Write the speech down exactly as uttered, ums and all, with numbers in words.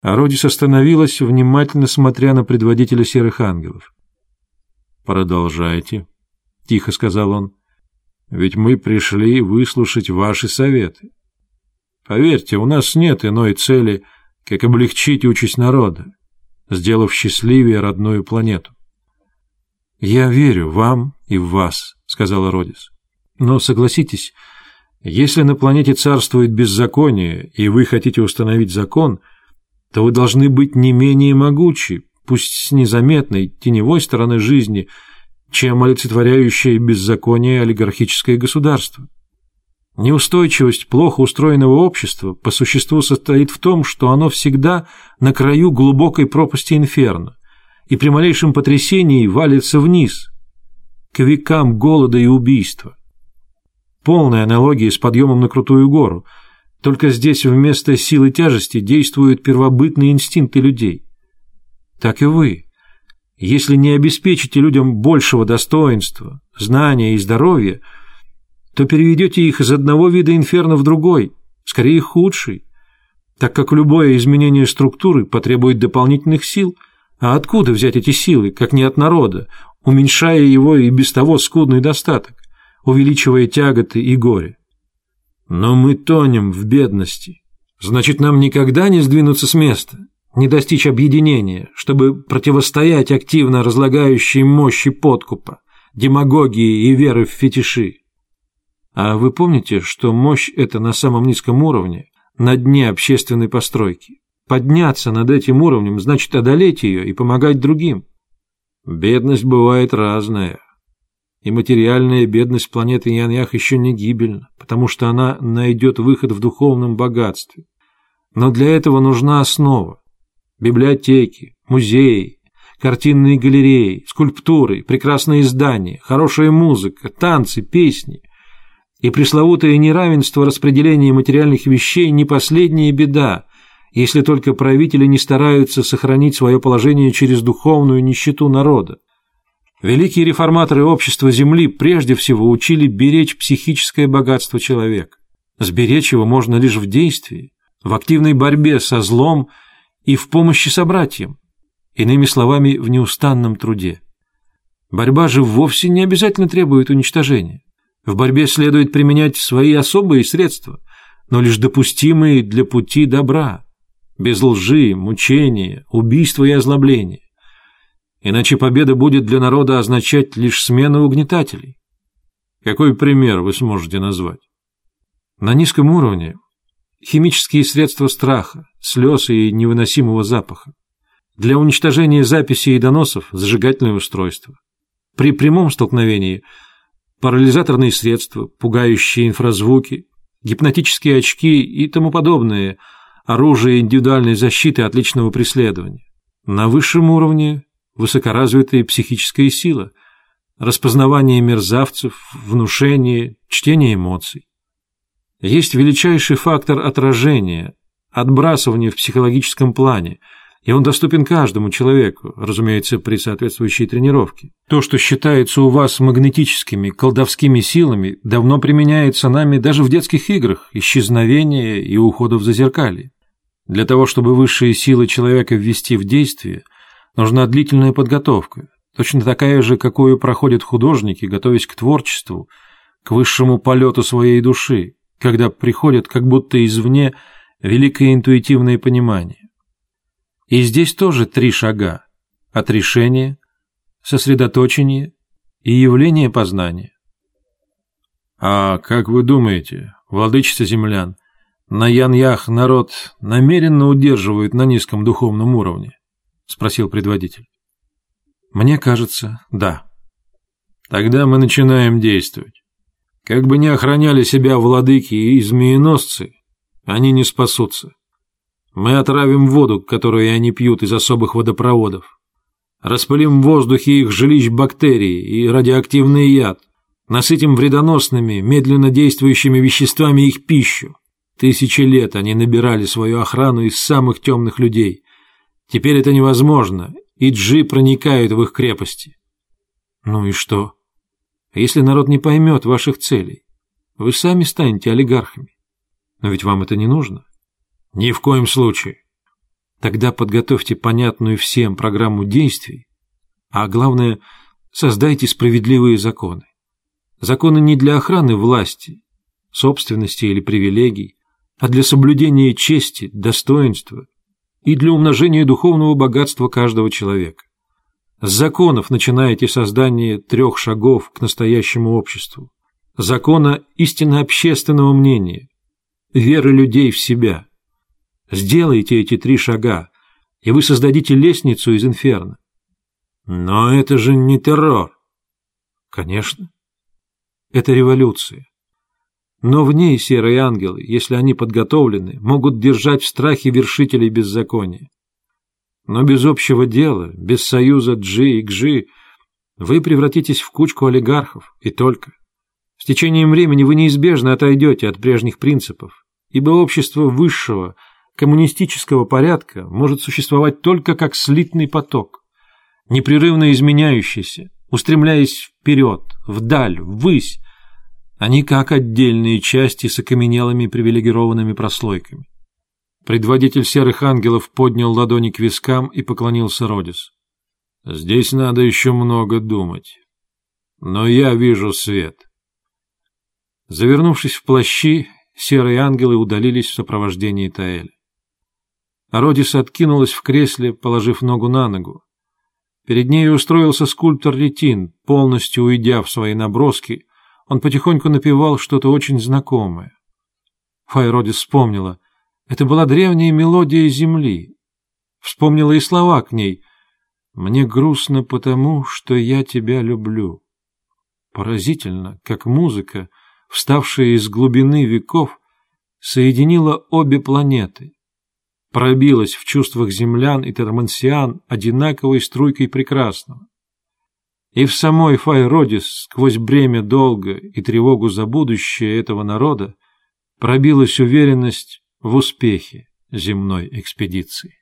Ародис остановилась, внимательно смотря на предводителя серых ангелов. «Продолжайте», — тихо сказал он, — «ведь мы пришли выслушать ваши советы. Поверьте, у нас нет иной цели, как облегчить участь народа, сделав счастливее родную планету». «Я верю вам и в вас», — сказал Ародис. «Но согласитесь, если на планете царствует беззаконие, и вы хотите установить закон, то вы должны быть не менее могучи, пусть с незаметной, теневой стороны жизни, чем олицетворяющее беззаконие олигархическое государство. Неустойчивость плохо устроенного общества по существу состоит в том, что оно всегда на краю глубокой пропасти инферно, и при малейшем потрясении валится вниз, к векам голода и убийства. Полная аналогия с подъемом на крутую гору, только здесь вместо силы тяжести действуют первобытные инстинкты людей. Так и вы. Если не обеспечите людям большего достоинства, знания и здоровья, то переведете их из одного вида инферно в другой, скорее худший, так как любое изменение структуры потребует дополнительных сил. А откуда взять эти силы, как не от народа, уменьшая его и без того скудный достаток, увеличивая тяготы и горе? Но мы тонем в бедности. Значит, нам никогда не сдвинуться с места, не достичь объединения, чтобы противостоять активно разлагающей мощи подкупа, демагогии и веры в фетиши. А вы помните, что мощь эта на самом низком уровне, на дне общественной постройки? Подняться над этим уровнем значит одолеть ее и помогать другим. Бедность бывает разная. И материальная бедность планеты Яньях еще не гибельна, потому что она найдет выход в духовном богатстве. Но для этого нужна основа. Библиотеки, музеи, картинные галереи, скульптуры, прекрасные здания, хорошая музыка, танцы, песни. И пресловутое неравенство распределения материальных вещей не последняя беда, если только правители не стараются сохранить свое положение через духовную нищету народа. Великие реформаторы общества Земли прежде всего учили беречь психическое богатство человека. Сберечь его можно лишь в действии, в активной борьбе со злом и в помощи собратьям, иными словами, в неустанном труде. Борьба же вовсе не обязательно требует уничтожения. В борьбе следует применять свои особые средства, но лишь допустимые для пути добра, без лжи, мучения, убийства и озлобления. Иначе победа будет для народа означать лишь смену угнетателей. Какой пример вы сможете назвать? На низком уровне химические средства страха, слез и невыносимого запаха. Для уничтожения записей и доносов зажигательное устройство. При прямом столкновении парализаторные средства, пугающие инфразвуки, гипнотические очки и тому подобное оружие индивидуальной защиты от личного преследования. На высшем уровне высокоразвитая психическая сила, распознавание мерзавцев, внушение, чтение эмоций. Есть величайший фактор отражения, отбрасывания в психологическом плане, и он доступен каждому человеку, разумеется, при соответствующей тренировке. То, что считается у вас магнетическими, колдовскими силами, давно применяется нами даже в детских играх, исчезновения и ухода в зазеркалье. Для того, чтобы высшие силы человека ввести в действие, нужна длительная подготовка, точно такая же, какую проходят художники, готовясь к творчеству, к высшему полету своей души, когда приходит как будто извне великое интуитивное понимание. И здесь тоже три шага – отрешение, сосредоточение и явление познания. А как вы думаете, владычица землян, на Яньях народ намеренно удерживает на низком духовном уровне? — спросил предводитель. «Мне кажется, да». «Тогда мы начинаем действовать. Как бы ни охраняли себя владыки и змееносцы, они не спасутся. Мы отравим воду, которую они пьют из особых водопроводов. Распылим в воздухе их жилищ бактерии и радиоактивный яд. Насытим вредоносными, медленно действующими веществами их пищу. Тысячи лет они набирали свою охрану из самых темных людей. Теперь это невозможно, и джи проникают в их крепости». «Ну и что? Если народ не поймет ваших целей, вы сами станете олигархами. Но ведь вам это не нужно». «Ни в коем случае. Тогда подготовьте понятную всем программу действий, а главное, создайте справедливые законы. Законы не для охраны власти, собственности или привилегий, а для соблюдения чести, достоинства и для умножения духовного богатства каждого человека. С законов начинаете создание трех шагов к настоящему обществу. Закона истинно общественного мнения, веры людей в себя. Сделайте эти три шага, и вы создадите лестницу из инферно. Но это же не террор. Конечно. Это революция. Но в ней серые ангелы, если они подготовлены, могут держать в страхе вершителей беззакония. Но без общего дела, без союза Джи и Гжи, вы превратитесь в кучку олигархов, и только. С течением времени вы неизбежно отойдете от прежних принципов, ибо общество высшего, коммунистического порядка может существовать только как слитный поток, непрерывно изменяющийся, устремляясь вперед, вдаль, ввысь, а не как отдельные части с окаменелыми привилегированными прослойками. Предводитель серых ангелов поднял ладони к вискам и поклонился Родис. «Здесь надо еще много думать. Но я вижу свет». Завернувшись в плащи, серые ангелы удалились в сопровождении Таэля. А Родис откинулась в кресле, положив ногу на ногу. Перед ней устроился скульптор Ретин, полностью уйдя в свои наброски. Он потихоньку напевал что-то очень знакомое. Фай Родис вспомнила. Это была древняя мелодия земли. Вспомнила и слова к ней. «Мне грустно потому, что я тебя люблю». Поразительно, как музыка, вставшая из глубины веков, соединила обе планеты, пробилась в чувствах землян и термансиан одинаковой струйкой прекрасного. И в самой Фай Родис, сквозь бремя долга и тревогу за будущее этого народа, пробилась уверенность в успехе земной экспедиции.